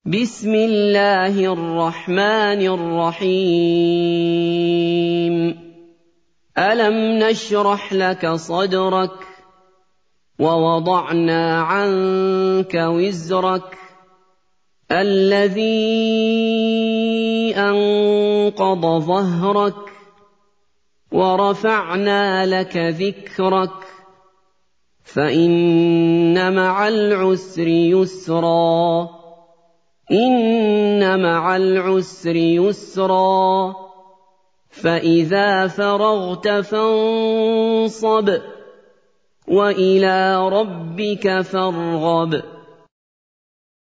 بسم الله الرحمن الرحيم ألم نشرح لك صدرك ووضعنا عنك وزرك الذي أنقض ظهرك ورفعنا لك ذكرك فإن مع العسر يسرا إن مع العسر يسرا فإذا فرغت فانصب وإلى ربك فارغب